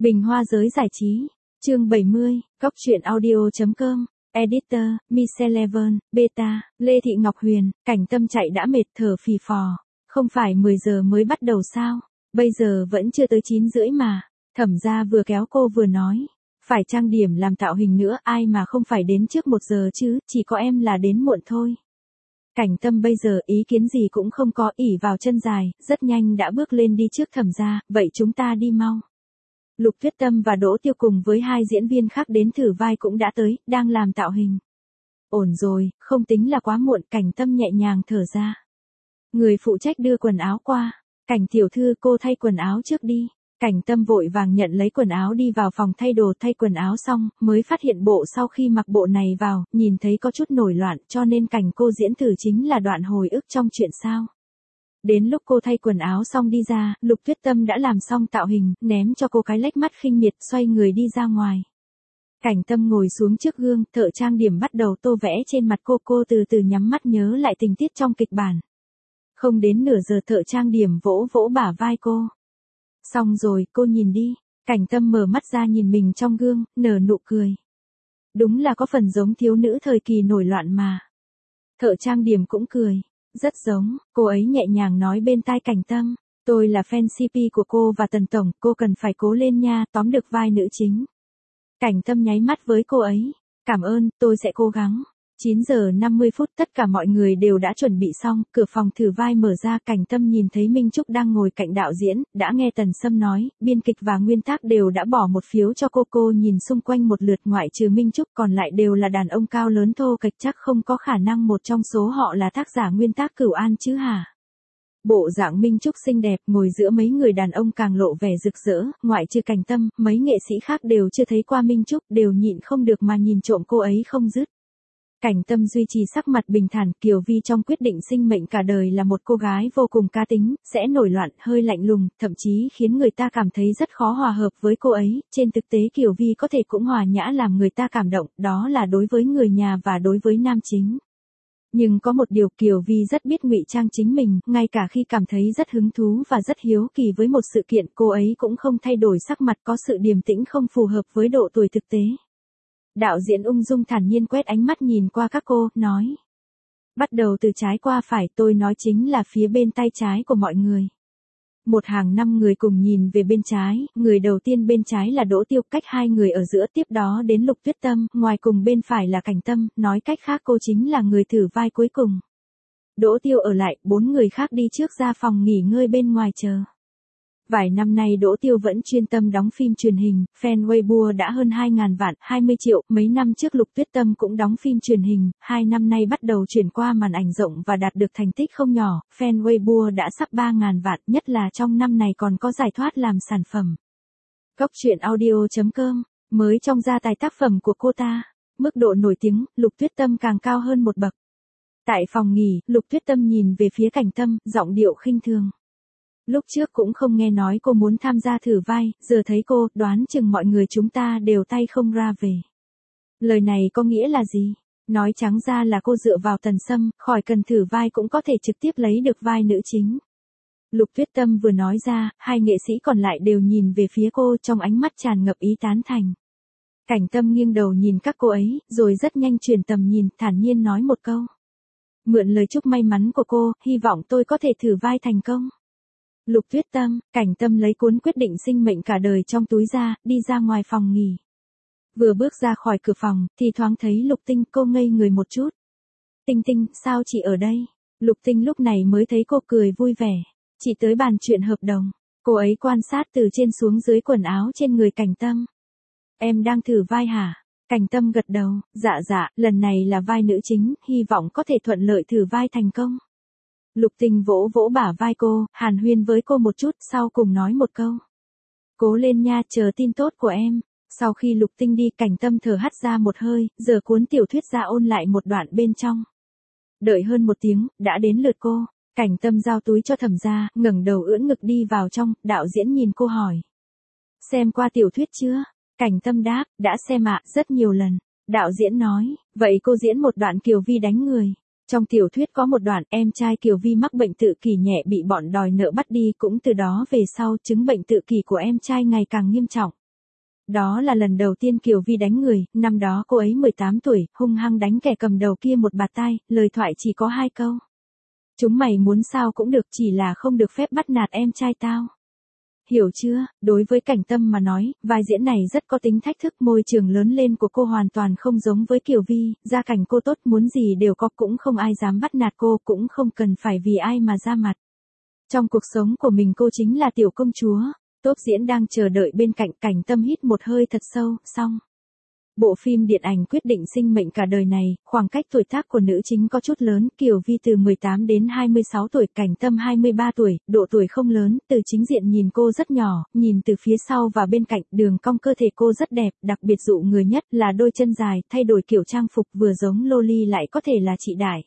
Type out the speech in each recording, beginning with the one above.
Bình Hoa giới giải trí, chương 70, Góc truyện audio.com, Editor, Michelle Beta, Lê Thị Ngọc Huyền, Cảnh Tâm chạy đã mệt thở phì phò. Không phải 10 giờ mới bắt đầu sao? Bây giờ vẫn chưa tới 9 rưỡi mà. Thẩm gia vừa kéo cô vừa nói. Phải trang điểm làm tạo hình nữa, ai mà không phải đến trước 1 giờ chứ, chỉ có em là đến muộn thôi. Cảnh Tâm bây giờ ý kiến gì cũng không có, ỉ vào chân dài, rất nhanh đã bước lên đi trước Thẩm gia, vậy chúng ta đi mau. Lục Tuyết Tâm và Đỗ Tiêu cùng với 2 diễn viên khác đến thử vai cũng đã tới, đang làm tạo hình. Ổn rồi, không tính là quá muộn, Cảnh Tâm nhẹ nhàng thở ra. Người phụ trách đưa quần áo qua. Cảnh tiểu thư, cô thay quần áo trước đi. Cảnh Tâm vội vàng nhận lấy quần áo đi vào phòng thay đồ, thay quần áo xong, mới phát hiện bộ sau khi mặc bộ này vào, nhìn thấy có chút nổi loạn, cho nên cảnh cô diễn thử chính là đoạn hồi ức trong chuyện sao. Đến lúc cô thay quần áo xong đi ra, Lục Tuyết Tâm đã làm xong tạo hình, ném cho cô cái lếch mắt khinh miệt, xoay người đi ra ngoài. Cảnh Tâm ngồi xuống trước gương, thợ trang điểm bắt đầu tô vẽ trên mặt cô từ từ nhắm mắt nhớ lại tình tiết trong kịch bản. Không đến nửa giờ thợ trang điểm vỗ vỗ bả vai cô. Xong rồi, cô nhìn đi. Cảnh Tâm mở mắt ra nhìn mình trong gương, nở nụ cười. Đúng là có phần giống thiếu nữ thời kỳ nổi loạn mà. Thợ trang điểm cũng cười. Rất giống, cô ấy nhẹ nhàng nói bên tai Cảnh Tâm. Tôi là fan CP của cô và Tần Tổng, cô cần phải cố lên nha, tóm được vai nữ chính. Cảnh Tâm nháy mắt với cô ấy. Cảm ơn, tôi sẽ cố gắng. 9 giờ 50 phút tất cả mọi người đều đã chuẩn bị xong, cửa phòng thử vai mở ra, Cảnh Tâm nhìn thấy Minh Trúc đang ngồi cạnh đạo diễn, đã nghe Tần Sâm nói, biên kịch và nguyên tác đều đã bỏ một phiếu cho cô nhìn xung quanh một lượt ngoại trừ Minh Trúc còn lại đều là đàn ông cao lớn thô kệch, chắc không có khả năng một trong số họ là tác giả nguyên tác Cửu An chứ hả? Bộ dạng Minh Trúc xinh đẹp ngồi giữa mấy người đàn ông càng lộ vẻ rực rỡ, ngoại trừ Cảnh Tâm, mấy nghệ sĩ khác đều chưa thấy qua Minh Trúc, đều nhịn không được mà nhìn trộm cô ấy không dứt. Cảnh Tâm duy trì sắc mặt bình thản, Kiều Vi trong quyết định sinh mệnh cả đời là một cô gái vô cùng cá tính, sẽ nổi loạn, hơi lạnh lùng, thậm chí khiến người ta cảm thấy rất khó hòa hợp với cô ấy, trên thực tế Kiều Vi có thể cũng hòa nhã làm người ta cảm động, đó là đối với người nhà và đối với nam chính. Nhưng có một điều, Kiều Vi rất biết ngụy trang chính mình, ngay cả khi cảm thấy rất hứng thú và rất hiếu kỳ với một sự kiện, cô ấy cũng không thay đổi sắc mặt, có sự điềm tĩnh không phù hợp với độ tuổi thực tế. Đạo diễn ung dung thản nhiên quét ánh mắt nhìn qua các cô, nói. Bắt đầu từ trái qua phải, tôi nói chính là phía bên tay trái của mọi người. Một hàng 5 người cùng nhìn về bên trái, người đầu tiên bên trái là Đỗ Tiêu, cách 2 người ở giữa, tiếp đó đến Lục Tuyết Tâm, ngoài cùng bên phải là Cảnh Tâm, nói cách khác cô chính là người thử vai cuối cùng. Đỗ Tiêu ở lại, 4 người khác đi trước ra phòng nghỉ ngơi bên ngoài chờ. Vài năm nay Đỗ Tiêu vẫn chuyên tâm đóng phim truyền hình, fan Weibo đã hơn 2.000 vạn, 20 triệu, mấy năm trước Lục Tuyết Tâm cũng đóng phim truyền hình, 2 năm nay bắt đầu chuyển qua màn ảnh rộng và đạt được thành tích không nhỏ, fan Weibo đã sắp 3.000 vạn, nhất là trong năm này còn có giải thoát làm sản phẩm. Góc truyện audio.com, mới trong gia tài tác phẩm của cô ta, mức độ nổi tiếng, Lục Tuyết Tâm càng cao hơn một bậc. Tại phòng nghỉ, Lục Tuyết Tâm nhìn về phía Cảnh Tâm, giọng điệu khinh thường. Lúc trước cũng không nghe nói cô muốn tham gia thử vai, giờ thấy cô, đoán chừng mọi người chúng ta đều tay không ra về. Lời này có nghĩa là gì? Nói trắng ra là cô dựa vào Tần Sâm, khỏi cần thử vai cũng có thể trực tiếp lấy được vai nữ chính. Lục Tuyết Tâm vừa nói ra, 2 nghệ sĩ còn lại đều nhìn về phía cô trong ánh mắt tràn ngập ý tán thành. Cảnh Tâm nghiêng đầu nhìn các cô ấy, rồi rất nhanh chuyển tầm nhìn, thản nhiên nói một câu. Mượn lời chúc may mắn của cô, hy vọng tôi có thể thử vai thành công. Lục Tuyết Tâm, Cảnh Tâm lấy cuốn quyết định sinh mệnh cả đời trong túi ra, đi ra ngoài phòng nghỉ. Vừa bước ra khỏi cửa phòng, thì thoáng thấy Lục Tinh, cô ngây người một chút. Tinh Tinh, sao chị ở đây? Lục Tinh lúc này mới thấy cô cười vui vẻ. Chị tới bàn chuyện hợp đồng. Cô ấy quan sát từ trên xuống dưới quần áo trên người Cảnh Tâm. Em đang thử vai hả? Cảnh Tâm gật đầu, dạ, lần này là vai nữ chính, hy vọng có thể thuận lợi thử vai thành công. Lục Tinh vỗ vỗ bả vai cô, hàn huyên với cô một chút, sau cùng nói một câu. Cố lên nha, chờ tin tốt của em. Sau khi Lục Tinh đi, Cảnh Tâm thở hắt ra một hơi, giờ cuốn tiểu thuyết ra ôn lại một đoạn bên trong. Đợi hơn 1 tiếng, đã đến lượt cô. Cảnh Tâm giao túi cho Thẩm gia, ngẩng đầu ưỡn ngực đi vào trong, đạo diễn nhìn cô hỏi. Xem qua tiểu thuyết chưa? Cảnh Tâm đáp, đã xem ạ, rất nhiều lần. Đạo diễn nói, vậy cô diễn một đoạn Kiều Vi đánh người. Trong tiểu thuyết có một đoạn em trai Kiều Vi mắc bệnh tự kỷ nhẹ bị bọn đòi nợ bắt đi, cũng từ đó về sau chứng bệnh tự kỷ của em trai ngày càng nghiêm trọng. Đó là lần đầu tiên Kiều Vi đánh người, năm đó cô ấy 18 tuổi, hung hăng đánh kẻ cầm đầu kia một bạt tai, lời thoại chỉ có 2 câu. Chúng mày muốn sao cũng được, chỉ là không được phép bắt nạt em trai tao. Hiểu chưa? Đối với Cảnh Tâm mà nói, vai diễn này rất có tính thách thức, môi trường lớn lên của cô hoàn toàn không giống với Kiều Vi, gia cảnh cô tốt, muốn gì đều có, cũng không ai dám bắt nạt cô, cũng không cần phải vì ai mà ra mặt. Trong cuộc sống của mình cô chính là tiểu công chúa. Tốt diễn đang chờ đợi bên cạnh, Cảnh Tâm hít một hơi thật sâu, xong. Bộ phim điện ảnh quyết định sinh mệnh cả đời này, khoảng cách tuổi tác của nữ chính có chút lớn, Kiều Vi từ 18 đến 26 tuổi, Cảnh Tâm 23 tuổi, độ tuổi không lớn, từ chính diện nhìn cô rất nhỏ, nhìn từ phía sau và bên cạnh, đường cong cơ thể cô rất đẹp, đặc biệt dụ người nhất là đôi chân dài, thay đổi kiểu trang phục vừa giống loli lại có thể là chị đại.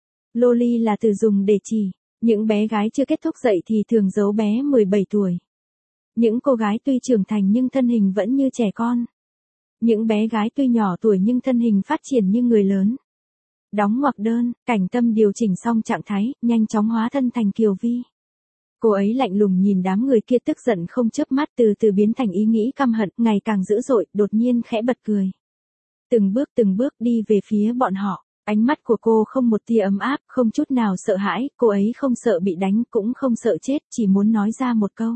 Loli là từ dùng để chỉ, những bé gái chưa kết thúc dậy thì thường giấu bé 17 tuổi. Những cô gái tuy trưởng thành nhưng thân hình vẫn như trẻ con. Những bé gái tuy nhỏ tuổi nhưng thân hình phát triển như người lớn. Đóng ngoặc đơn, Cảnh Tâm điều chỉnh xong trạng thái, nhanh chóng hóa thân thành Kiều Vi. Cô ấy lạnh lùng nhìn đám người kia tức giận không chớp mắt, từ từ biến thành ý nghĩ căm hận, ngày càng dữ dội, đột nhiên khẽ bật cười. Từng bước đi về phía bọn họ, ánh mắt của cô không một tia ấm áp, không chút nào sợ hãi, cô ấy không sợ bị đánh, cũng không sợ chết, chỉ muốn nói ra một câu.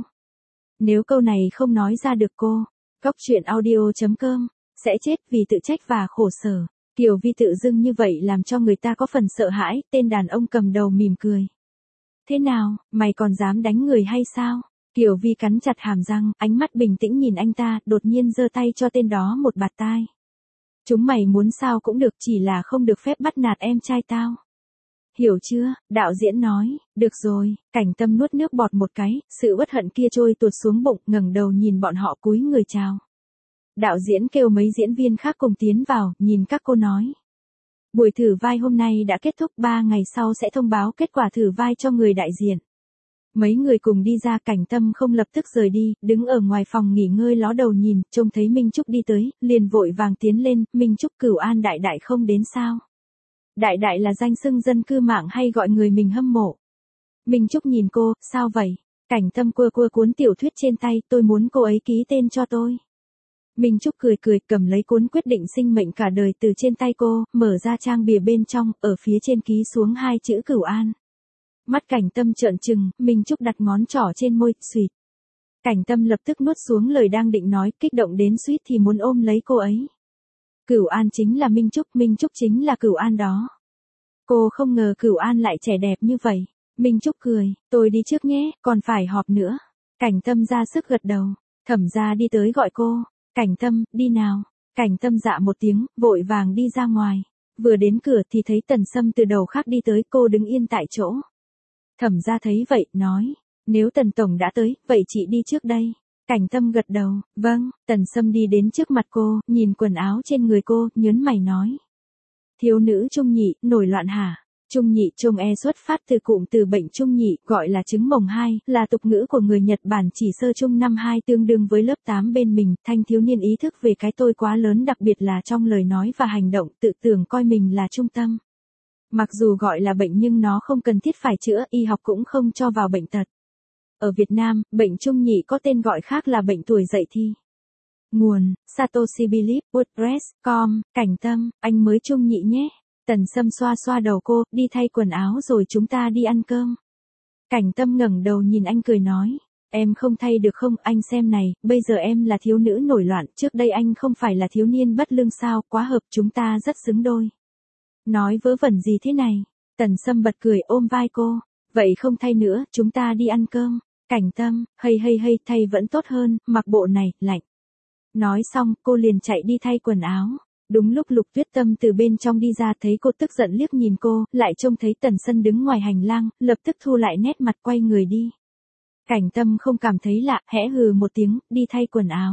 Nếu câu này không nói ra được cô, Góc Chuyện Audio.com, sẽ chết vì tự trách và khổ sở. Kiều Vi tự dưng như vậy làm cho người ta có phần sợ hãi, tên đàn ông cầm đầu mỉm cười. Thế nào, mày còn dám đánh người hay sao? Kiều Vi cắn chặt hàm răng, ánh mắt bình tĩnh nhìn anh ta, đột nhiên giơ tay cho tên đó một bạt tai. Chúng mày muốn sao cũng được, chỉ là không được phép bắt nạt em trai tao. Hiểu chưa? Đạo diễn nói. Được rồi. Cảnh Tâm nuốt nước bọt một cái, sự uất hận kia trôi tuột xuống bụng, ngẩng đầu nhìn bọn họ cúi người chào. Đạo diễn kêu mấy diễn viên khác cùng tiến vào, nhìn các cô nói. Buổi thử vai hôm nay đã kết thúc, 3 ngày sau sẽ thông báo kết quả thử vai cho người đại diện. Mấy người cùng đi ra, Cảnh Tâm không lập tức rời đi, đứng ở ngoài phòng nghỉ ngơi ló đầu nhìn, trông thấy Minh Trúc đi tới, liền vội vàng tiến lên, Minh Trúc, Cửu An đại đại không đến sao? Đại đại là danh xưng dân cư mạng hay gọi người mình hâm mộ? Minh Trúc nhìn cô, sao vậy? Cảnh Tâm cua cuốn tiểu thuyết trên tay, tôi muốn cô ấy ký tên cho tôi. Minh Trúc cười cầm lấy cuốn quyết định sinh mệnh cả đời từ trên tay cô, mở ra trang bìa bên trong, ở phía trên ký xuống 2 chữ Cửu An. Mắt Cảnh Tâm trợn trừng, Minh Trúc đặt ngón trỏ trên môi, suýt. Cảnh Tâm lập tức nuốt xuống lời đang định nói, kích động đến suýt thì muốn ôm lấy cô ấy. Cửu An chính là Minh Trúc chính là Cửu An đó. Cô không ngờ Cửu An lại trẻ đẹp như vậy. Minh Trúc cười, tôi đi trước nhé, còn phải họp nữa. Cảnh Tâm ra sức gật đầu, Thẩm gia đi tới gọi cô. Cảnh Tâm, đi nào. Cảnh Tâm dạ một tiếng, vội vàng đi ra ngoài. Vừa đến cửa thì thấy Tần Sâm từ đầu khác đi tới, cô đứng yên tại chỗ. Thẩm gia thấy vậy, nói, nếu Tần Tổng đã tới, vậy chị đi trước đây. Cảnh Tâm gật đầu, vâng. Tần Sâm đi đến trước mặt cô, nhìn quần áo trên người cô, nhớn mày nói. Thiếu nữ trung nhị, nổi loạn hả? Trung nhị trông xuất phát từ cụm từ bệnh trung nhị, gọi là chứng mồng 2, là tục ngữ của người Nhật Bản chỉ sơ trung năm 2 tương đương với lớp 8 bên mình. Thanh thiếu niên ý thức về cái tôi quá lớn, đặc biệt là trong lời nói và hành động, tự tưởng coi mình là trung tâm. Mặc dù gọi là bệnh nhưng nó không cần thiết phải chữa, y học cũng không cho vào bệnh tật. Ở Việt Nam, bệnh trung nhị có tên gọi khác là bệnh tuổi dậy thì. Nguồn, Satoshi Belief, WordPress.com, Cảnh Tâm, anh mới trung nhị nhé. Tần Sâm xoa xoa đầu cô, đi thay quần áo rồi chúng ta đi ăn cơm. Cảnh Tâm ngẩng đầu nhìn anh cười nói, em không thay được không, anh xem này, bây giờ em là thiếu nữ nổi loạn, trước đây anh không phải là thiếu niên bất lương sao, quá hợp, chúng ta rất xứng đôi. Nói vớ vẩn gì thế này? Tần Sâm bật cười ôm vai cô, vậy không thay nữa, chúng ta đi ăn cơm. Cảnh Tâm, hay, thay vẫn tốt hơn, mặc bộ này, lạnh. Nói xong, cô liền chạy đi thay quần áo. Đúng lúc Lục Tuyết Tâm từ bên trong đi ra, thấy cô tức giận liếc nhìn cô, lại trông thấy Tần Sân đứng ngoài hành lang, lập tức thu lại nét mặt quay người đi. Cảnh Tâm không cảm thấy lạ, hẽ hừ một tiếng, đi thay quần áo.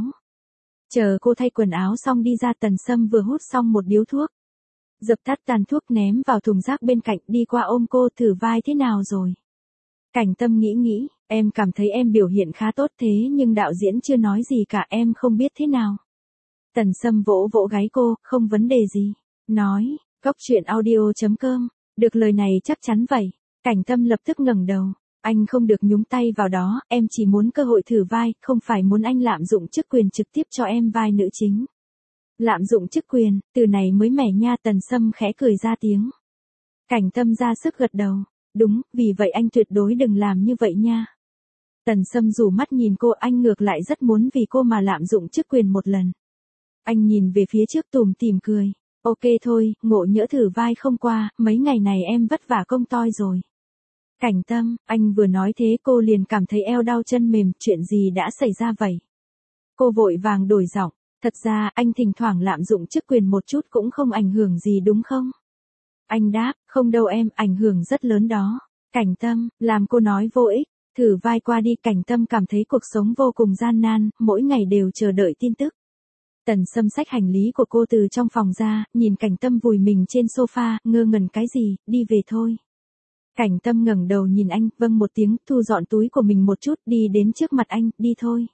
Chờ cô thay quần áo xong đi ra, Tần Sâm vừa hút xong một điếu thuốc. Dập tắt tàn thuốc ném vào thùng rác bên cạnh, đi qua ôm cô, thử vai thế nào rồi? Cảnh Tâm nghĩ, em cảm thấy em biểu hiện khá tốt thế nhưng đạo diễn chưa nói gì cả, em không biết thế nào. Tần Sâm vỗ vỗ gáy cô, không vấn đề gì. Nói, Góc Chuyện Audio.com, được lời này chắc chắn vậy. Cảnh Tâm lập tức ngẩng đầu. Anh không được nhúng tay vào đó, em chỉ muốn cơ hội thử vai, không phải muốn anh lạm dụng chức quyền trực tiếp cho em vai nữ chính. Lạm dụng chức quyền, từ này mới mẻ nha. Tần Sâm khẽ cười ra tiếng. Cảnh Tâm ra sức gật đầu. Đúng, vì vậy anh tuyệt đối đừng làm như vậy nha. Tần Sâm rủ mắt nhìn cô, anh ngược lại rất muốn vì cô mà lạm dụng chức quyền một lần. Anh nhìn về phía trước tủm tỉm cười. Ok thôi, ngộ nhỡ thử vai không qua, mấy ngày này em vất vả công toi rồi. Cảnh Tâm, anh vừa nói thế cô liền cảm thấy eo đau chân mềm, chuyện gì đã xảy ra vậy? Cô vội vàng đổi giọng, thật ra anh thỉnh thoảng lạm dụng chức quyền một chút cũng không ảnh hưởng gì đúng không? Anh đáp, không đâu em, ảnh hưởng rất lớn đó. Cảnh Tâm, làm cô nói vô ích, thử vai qua đi. Cảnh Tâm cảm thấy cuộc sống vô cùng gian nan, mỗi ngày đều chờ đợi tin tức. Tần Sâm xách hành lý của cô từ trong phòng ra, nhìn Cảnh Tâm vùi mình trên sofa, ngơ ngẩn cái gì, đi về thôi. Cảnh Tâm ngẩng đầu nhìn anh, vâng một tiếng, thu dọn túi của mình một chút, đi đến trước mặt anh, đi thôi.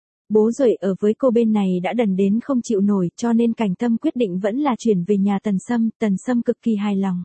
Bố Duệ ở với cô bên này đã đần đến không chịu nổi, cho nên Cảnh Tâm quyết định vẫn là chuyển về nhà Tần Sâm cực kỳ hài lòng.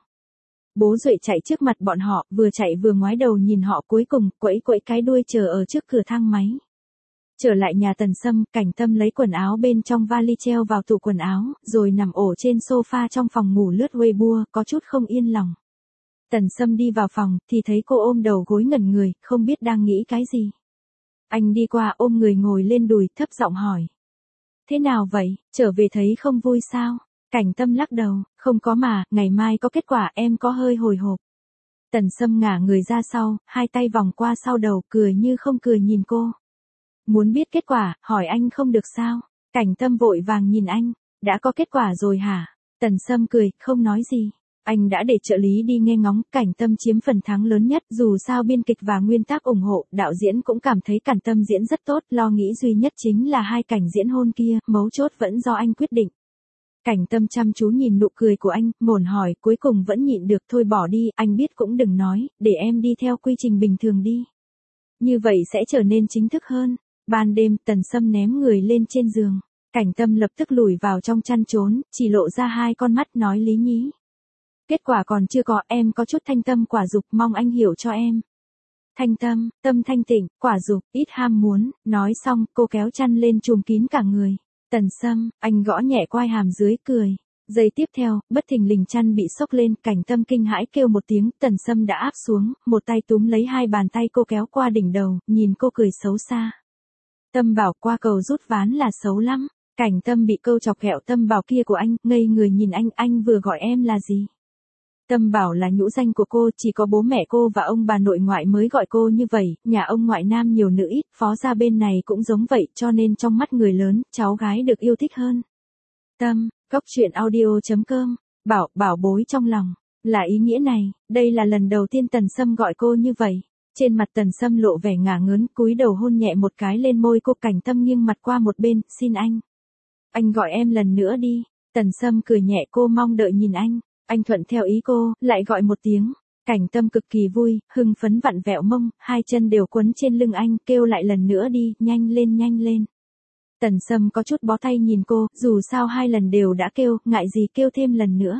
Bố Duệ chạy trước mặt bọn họ, vừa chạy vừa ngoái đầu nhìn họ, cuối cùng quẫy quẫy cái đuôi chờ ở trước cửa thang máy. Trở lại nhà Tần Sâm, Cảnh Tâm lấy quần áo bên trong vali treo vào tủ quần áo, rồi nằm ổ trên sofa trong phòng ngủ lướt Weibo, có chút không yên lòng. Tần Sâm đi vào phòng, thì thấy cô ôm đầu gối ngẩn người, không biết đang nghĩ cái gì. Anh đi qua ôm người ngồi lên đùi, thấp giọng hỏi. Thế nào vậy, trở về thấy không vui sao? Cảnh Tâm lắc đầu, không có mà, ngày mai có kết quả, em có hơi hồi hộp. Tần Sâm ngả người ra sau, hai tay vòng qua sau đầu, cười như không cười nhìn cô. Muốn biết kết quả, hỏi anh không được sao? Cảnh Tâm vội vàng nhìn anh, đã có kết quả rồi hả? Tần Sâm cười, không nói gì. Anh đã để trợ lý đi nghe ngóng, Cảnh Tâm chiếm phần thắng lớn nhất, dù sao biên kịch và nguyên tác ủng hộ, đạo diễn cũng cảm thấy Cảnh Tâm diễn rất tốt, lo nghĩ duy nhất chính là hai cảnh diễn hôn kia, mấu chốt vẫn do anh quyết định. Cảnh Tâm chăm chú nhìn nụ cười của anh, mồn hỏi, cuối cùng vẫn nhịn được, thôi bỏ đi, anh biết cũng đừng nói, để em đi theo quy trình bình thường đi. Như vậy sẽ trở nên chính thức hơn. Ban đêm, Tần Sâm ném người lên trên giường. Cảnh Tâm lập tức lùi vào trong chăn trốn, chỉ lộ ra hai con mắt nói lý nhí. Kết quả còn chưa có, em có chút thanh tâm quả dục, mong anh hiểu cho em. Thanh tâm, tâm thanh tịnh, quả dục, ít ham muốn, nói xong, cô kéo chăn lên trùm kín cả người. Tần Sâm, anh gõ nhẹ quai hàm dưới, cười. Giây tiếp theo, bất thình lình chăn bị xốc lên, Cảnh Tâm kinh hãi kêu một tiếng, Tần Sâm đã áp xuống, một tay túm lấy hai bàn tay cô kéo qua đỉnh đầu, nhìn cô cười xấu xa. Tâm bảo qua cầu rút ván là xấu lắm. Cảnh Tâm bị câu chọc ghẹo Tâm bảo kia của anh, ngây người nhìn anh vừa gọi em là gì? Tâm bảo là nhũ danh của cô, chỉ có bố mẹ cô và ông bà nội ngoại mới gọi cô như vậy, nhà ông ngoại nam nhiều nữ ít, phó gia bên này cũng giống vậy, cho nên trong mắt người lớn, cháu gái được yêu thích hơn. Tâm, Cóc Truyện Audio.com, bảo bối trong lòng, là ý nghĩa này, đây là lần đầu tiên Tần Sâm gọi cô như vậy. Trên mặt Tần Sâm lộ vẻ ngả ngớn, cúi đầu hôn nhẹ một cái lên môi cô. Cảnh Tâm nghiêng mặt qua một bên, xin anh. Anh gọi em lần nữa đi. Tần Sâm cười nhẹ, cô mong đợi nhìn anh. Anh thuận theo ý cô, lại gọi một tiếng. Cảnh Tâm cực kỳ vui, hưng phấn vặn vẹo mông, hai chân đều quấn trên lưng anh, kêu lại lần nữa đi, nhanh lên nhanh lên. Tần Sâm có chút bó tay nhìn cô, dù sao hai lần đều đã kêu, ngại gì kêu thêm lần nữa.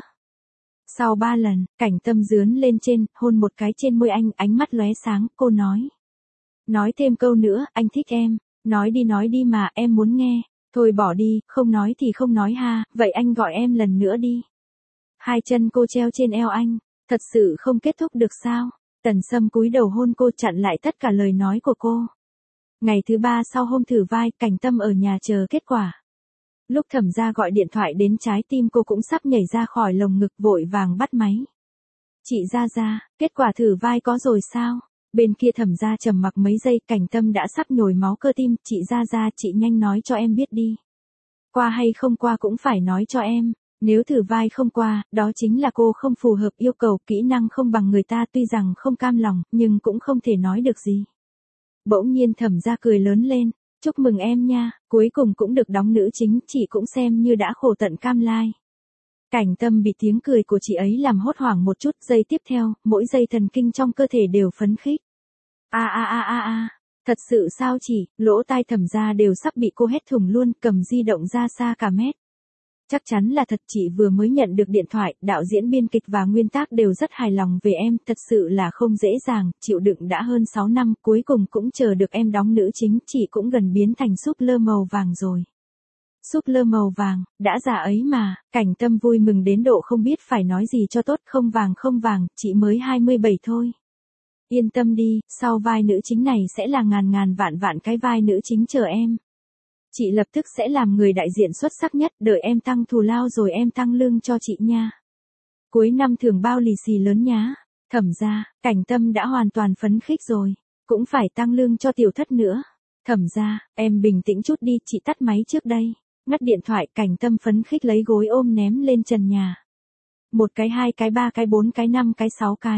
Sau 3 lần, Cảnh Tâm dướn lên trên, hôn một cái trên môi anh, ánh mắt lóe sáng, cô nói. Nói thêm câu nữa, anh thích em. Nói đi mà, em muốn nghe. Thôi bỏ đi, không nói thì không nói ha, vậy anh gọi em lần nữa đi. Hai chân cô treo trên eo anh, thật sự không kết thúc được sao? Tần Sâm cúi đầu hôn cô, chặn lại tất cả lời nói của cô. Ngày thứ 3 sau hôm thử vai, Cảnh Tâm ở nhà chờ kết quả. Lúc Thẩm Gia gọi điện thoại đến, trái tim cô cũng sắp nhảy ra khỏi lồng ngực, vội vàng bắt máy. Chị Gia, kết quả thử vai có rồi sao? Bên kia Thẩm Gia trầm mặc mấy giây, Cảnh Tâm đã sắp nhồi máu cơ tim, chị Gia, chị nhanh nói cho em biết đi. Qua hay không qua cũng phải nói cho em. Nếu thử vai không qua, đó chính là cô không phù hợp yêu cầu, kỹ năng không bằng người ta, tuy rằng không cam lòng, nhưng cũng không thể nói được gì. Bỗng nhiên Thẩm Gia cười lớn lên, chúc mừng em nha, cuối cùng cũng được đóng nữ chính, chị cũng xem như đã khổ tận cam lai. Cảnh Tâm bị tiếng cười của chị ấy làm hốt hoảng một chút, giây tiếp theo, mỗi giây thần kinh trong cơ thể đều phấn khích. Thật sự sao chị, lỗ tai Thẩm Gia đều sắp bị cô hét thủng luôn, cầm di động ra xa cả mét. Chắc chắn là thật, chị vừa mới nhận được điện thoại, đạo diễn biên kịch và nguyên tác đều rất hài lòng về em, thật sự là không dễ dàng, chịu đựng đã hơn 6 năm, cuối cùng cũng chờ được em đóng nữ chính, chị cũng gần biến thành súp lơ màu vàng rồi. Súp lơ màu vàng, đã già ấy mà, Cảnh Tâm vui mừng đến độ không biết phải nói gì cho tốt, không vàng, chị mới 27 thôi. Yên tâm đi, sau vai nữ chính này sẽ là ngàn vạn cái vai nữ chính chờ em. Chị lập tức sẽ làm người đại diện xuất sắc nhất, đợi em tăng thù lao rồi em tăng lương cho chị nha. Cuối năm thường bao lì xì lớn nhá. Thẩm gia, Cảnh Tâm đã hoàn toàn phấn khích rồi. Cũng phải tăng lương cho tiểu thất nữa. Thẩm gia, em bình tĩnh chút đi, chị tắt máy trước đây. Ngắt điện thoại, Cảnh Tâm phấn khích lấy gối ôm ném lên trần nhà. 1 cái 2 cái 3 cái 4 cái 5 cái 6 cái.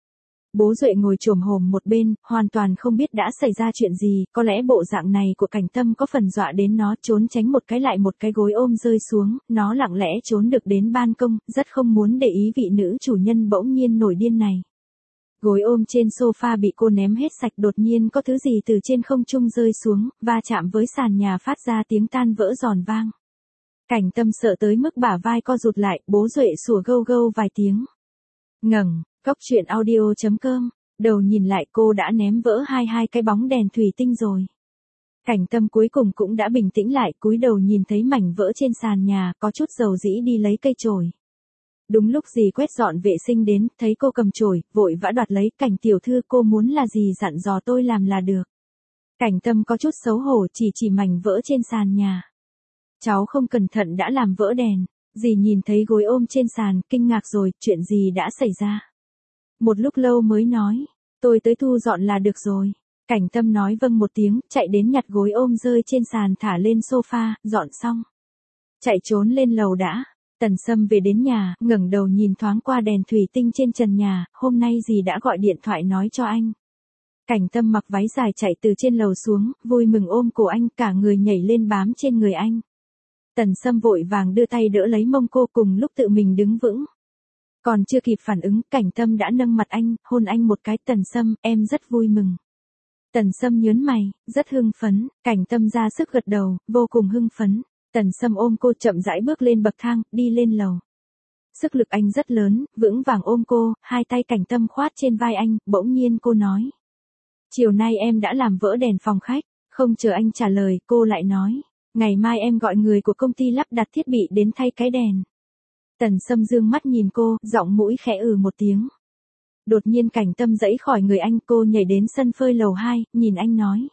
Bố Duệ ngồi chồm hổm một bên, hoàn toàn không biết đã xảy ra chuyện gì, có lẽ bộ dạng này của Cảnh Tâm có phần dọa đến nó, trốn tránh một cái lại một cái gối ôm rơi xuống, nó lặng lẽ trốn được đến ban công, rất không muốn để ý vị nữ chủ nhân bỗng nhiên nổi điên này. Gối ôm trên sofa bị cô ném hết sạch, đột nhiên có thứ gì từ trên không trung rơi xuống, va chạm với sàn nhà phát ra tiếng tan vỡ giòn vang. Cảnh Tâm sợ tới mức bả vai co rụt lại, bố Duệ sủa gâu gâu vài tiếng. Ngẩng. Cóc truyện audio.com, đầu nhìn lại cô đã ném vỡ hai cái bóng đèn thủy tinh rồi. Cảnh Tâm cuối cùng cũng đã bình tĩnh lại, cúi đầu nhìn thấy mảnh vỡ trên sàn nhà, có chút dầu dĩ đi lấy cây chổi. Đúng lúc dì quét dọn vệ sinh đến, thấy cô cầm chổi, vội vã đoạt lấy, Cảnh tiểu thư cô muốn là gì dặn dò tôi làm là được. Cảnh Tâm có chút xấu hổ chỉ mảnh vỡ trên sàn nhà. Cháu không cẩn thận đã làm vỡ đèn, dì nhìn thấy gối ôm trên sàn, kinh ngạc rồi, chuyện gì đã xảy ra. Một lúc lâu mới nói, tôi tới thu dọn là được rồi. Cảnh Tâm nói vâng một tiếng, chạy đến nhặt gối ôm rơi trên sàn thả lên sofa, dọn xong. Chạy trốn lên lầu đã. Tần Sâm về đến nhà, ngẩng đầu nhìn thoáng qua đèn thủy tinh trên trần nhà, hôm nay dì đã gọi điện thoại nói cho anh. Cảnh Tâm mặc váy dài chạy từ trên lầu xuống, vui mừng ôm cổ anh, cả người nhảy lên bám trên người anh. Tần Sâm vội vàng đưa tay đỡ lấy mông cô, cùng lúc tự mình đứng vững. Còn chưa kịp phản ứng, Cảnh Tâm đã nâng mặt anh, hôn anh một cái. Tần Sâm, em rất vui mừng. Tần Sâm nhớn mày, rất hưng phấn. Cảnh Tâm ra sức gật đầu, vô cùng hưng phấn. Tần Sâm ôm cô chậm rãi bước lên bậc thang, đi lên lầu. Sức lực anh rất lớn, vững vàng ôm cô, hai tay Cảnh Tâm khoát trên vai anh, bỗng nhiên cô nói. Chiều nay em đã làm vỡ đèn phòng khách. Không chờ anh trả lời, cô lại nói. Ngày mai em gọi người của công ty lắp đặt thiết bị đến thay cái đèn. Tần Sâm dương mắt nhìn cô, giọng mũi khẽ một tiếng. Đột nhiên Cảnh Tâm giãy khỏi người anh, cô nhảy đến sân phơi lầu 2, nhìn anh nói.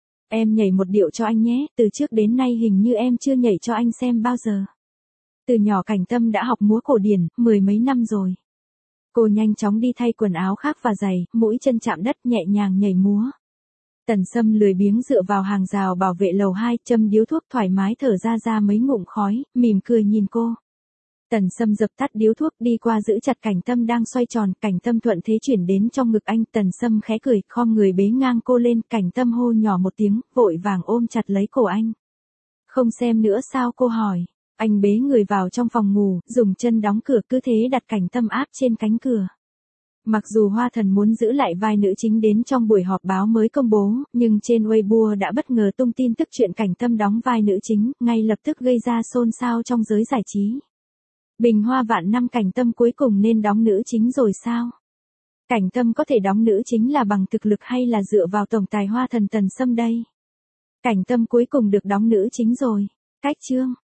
Em nhảy một điệu cho anh nhé, từ trước đến nay hình như em chưa nhảy cho anh xem bao giờ. Từ nhỏ Cảnh Tâm đã học múa cổ điển, 10 mấy năm rồi. Cô nhanh chóng đi thay quần áo khác và giày, mũi chân chạm đất nhẹ nhàng nhảy múa. Tần Sâm lười biếng dựa vào hàng rào bảo vệ lầu 2, châm điếu thuốc thoải mái thở ra mấy ngụm khói, mỉm cười nhìn cô. Tần Sâm dập tắt điếu thuốc, đi qua giữ chặt Cảnh Tâm đang xoay tròn, Cảnh Tâm thuận thế chuyển đến trong ngực anh. Tần Sâm khẽ cười, khom người bế ngang cô lên, Cảnh Tâm hô nhỏ một tiếng, vội vàng ôm chặt lấy cổ anh. Không xem nữa sao, cô hỏi. Anh bế người vào trong phòng ngủ, dùng chân đóng cửa, cứ thế đặt Cảnh Tâm áp trên cánh cửa. Mặc dù Hoa Thần muốn giữ lại vai nữ chính đến trong buổi họp báo mới công bố, nhưng trên Weibo đã bất ngờ tung tin tức chuyện Cảnh Tâm đóng vai nữ chính, ngay lập tức gây ra xôn xao trong giới giải trí. Bình hoa vạn năm, Cảnh Tâm cuối cùng nên đóng nữ chính rồi sao? Cảnh Tâm có thể đóng nữ chính là bằng thực lực hay là dựa vào tổng tài Hoa Thần Tần Sâm đây? Cảnh Tâm cuối cùng được đóng nữ chính rồi. Cách chương